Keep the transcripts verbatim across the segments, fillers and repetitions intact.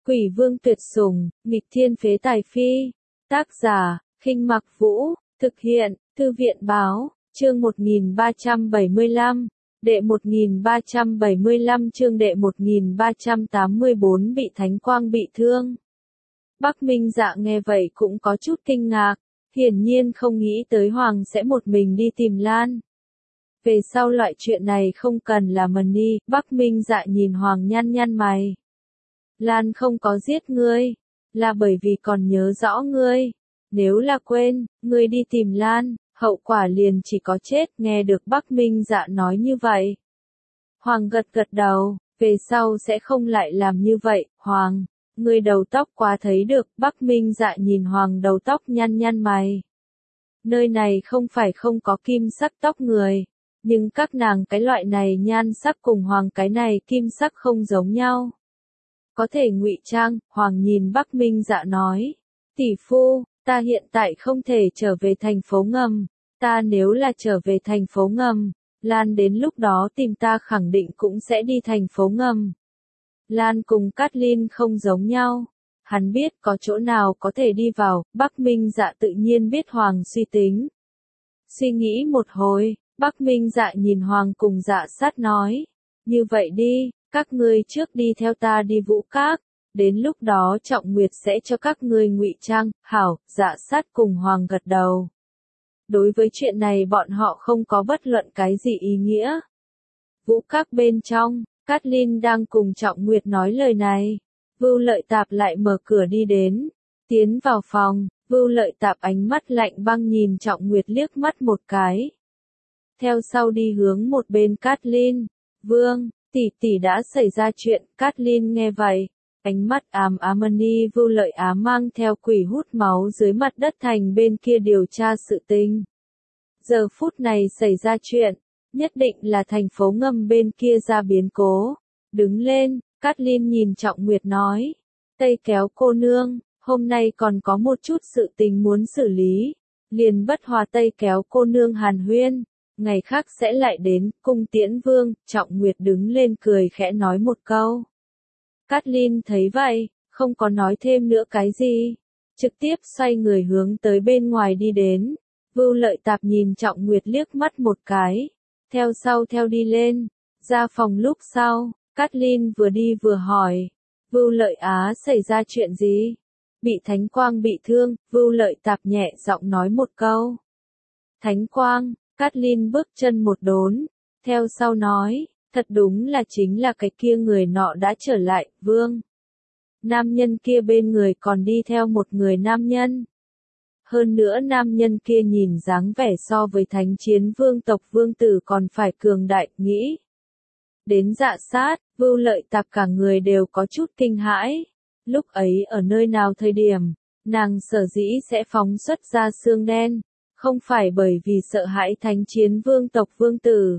Quỷ vương tuyệt sủng, nghịch thiên phế tài phi. Tác giả, Khinh Mặc Vũ, thực hiện, Thư viện báo, chương một nghìn ba trăm bảy mươi lăm, đệ một nghìn ba trăm bảy mươi lăm chương đệ một nghìn ba trăm tám mươi bốn bị thánh quang bị thương. Bắc Minh Dạ nghe vậy cũng có chút kinh ngạc, hiển nhiên không nghĩ tới Hoàng sẽ một mình đi tìm Lan. Về sau loại chuyện này không cần là mần đi, Bắc Minh Dạ nhìn Hoàng nhăn nhăn mày. Lan không có giết ngươi, là bởi vì còn nhớ rõ ngươi. Nếu là quên, ngươi đi tìm Lan, hậu quả liền chỉ có chết. Nghe được Bắc Minh Dạ nói như vậy. Hoàng gật gật đầu, về sau sẽ không lại làm như vậy. Hoàng, ngươi đầu tóc quá thấy được. Bắc Minh Dạ nhìn Hoàng đầu tóc nhăn nhăn mày. Nơi này không phải không có kim sắc tóc người, nhưng các nàng cái loại này nhan sắc cùng Hoàng cái này kim sắc không giống nhau. Có thể ngụy trang. Hoàng nhìn Bắc Minh Dạ nói, tỷ phu, ta hiện tại không thể trở về thành phố ngầm, ta nếu là trở về thành phố ngầm, Lan đến lúc đó tìm ta khẳng định cũng sẽ đi thành phố ngầm. Lan cùng Cát-Linh không giống nhau, hắn biết có chỗ nào có thể đi vào. Bắc Minh Dạ tự nhiên biết Hoàng suy tính. Suy nghĩ một hồi, Bắc Minh Dạ nhìn Hoàng cùng Dạ Sát nói, như vậy đi, các ngươi trước đi theo ta đi Vũ Các, đến lúc đó Trọng Nguyệt sẽ cho các ngươi ngụy trang. Hảo. Dạ Sát cùng Hoàng gật đầu. Đối với chuyện này bọn họ không có bất luận cái gì ý nghĩa. Vũ Các bên trong, Cát-Linh đang cùng Trọng Nguyệt nói lời này. Vưu Lợi Tạp lại mở cửa đi đến, tiến vào phòng. Vưu Lợi Tạp ánh mắt lạnh băng nhìn Trọng Nguyệt liếc mắt một cái. Theo sau đi hướng một bên Cát-Linh. Vương, tỷ tỷ đã xảy ra chuyện. Cát-Linh nghe vậy, ánh mắt ám ám đi. Vưu Lợi Á mang theo quỷ hút máu dưới mặt đất thành bên kia điều tra sự tình. Giờ phút này xảy ra chuyện, nhất định là thành phố ngầm bên kia ra biến cố. Đứng lên, Cát-Linh nhìn Trọng Nguyệt nói, Tây Kéo cô nương, hôm nay còn có một chút sự tình muốn xử lý, liền bất hòa Tây Kéo cô nương hàn huyên, ngày khác sẽ lại đến. Cung tiễn vương. Trọng Nguyệt đứng lên cười khẽ nói một câu. Cát-Linh thấy vậy, không có nói thêm nữa cái gì, trực tiếp xoay người hướng tới bên ngoài đi đến. Vưu Lợi Tạp nhìn Trọng Nguyệt liếc mắt một cái, theo sau theo đi lên. Ra phòng lúc sau, Cát-Linh vừa đi vừa hỏi, Vưu Lợi Á xảy ra chuyện gì? Bị thánh quang bị thương. Vưu Lợi Tạp nhẹ giọng nói một câu. Thánh quang. Cát-Linh bước chân một đốn, theo sau nói, thật đúng là chính là cái kia người nọ đã trở lại. Vương, nam nhân kia bên người còn đi theo một người nam nhân. Hơn nữa nam nhân kia nhìn dáng vẻ so với thánh chiến vương tộc vương tử còn phải cường đại. Nghĩ đến Dạ Sát, Vưu Lợi Tạp cả người đều có chút kinh hãi. Lúc ấy ở nơi nào thời điểm, nàng sở dĩ sẽ phóng xuất ra xương đen, không phải bởi vì sợ hãi thánh chiến vương tộc vương tử,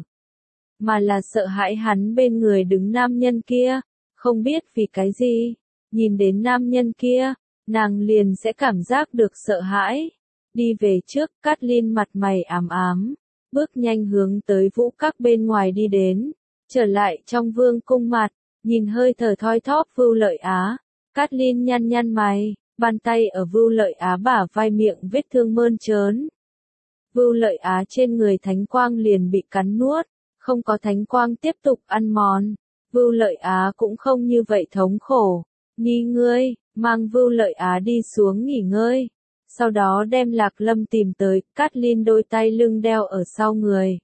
mà là sợ hãi hắn bên người đứng nam nhân kia. Không biết vì cái gì, nhìn đến nam nhân kia, nàng liền sẽ cảm giác được sợ hãi. Đi về trước. Cát-Linh mặt mày ám ám, bước nhanh hướng tới Vũ Các bên ngoài đi đến. Trở lại trong vương cung mặt, nhìn hơi thở thoi thóp Vưu Lợi Á, Cát-Linh nhăn nhăn mày, bàn tay ở Vưu Lợi Á bả vai miệng vết thương mơn trớn. Vưu Lợi Á trên người thánh quang liền bị cắn nuốt, không có thánh quang tiếp tục ăn mòn. Vưu Lợi Á cũng không như vậy thống khổ. Ni ngươi, mang Vưu Lợi Á đi xuống nghỉ ngơi. Sau đó đem Lạc Lâm tìm tới. Cát-Linh đôi tay lưng đeo ở sau người.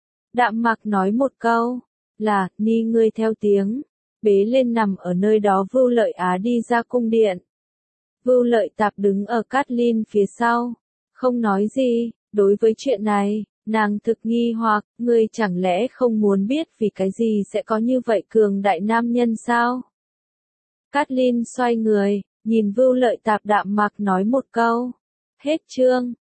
Đạm Mặc nói một câu, là, Ni ngươi theo tiếng, bế lên nằm ở nơi đó. Vưu Lợi Á đi ra cung điện. Vưu Lợi Tạp đứng ở Cát-Linh phía sau, không nói gì. Đối với chuyện này, nàng thực nghi hoặc, ngươi chẳng lẽ không muốn biết vì cái gì sẽ có như vậy cường đại nam nhân sao? Cát-Linh xoay người, nhìn Vưu Lợi Tạp. Đạm Mặc nói một câu. Hết chương.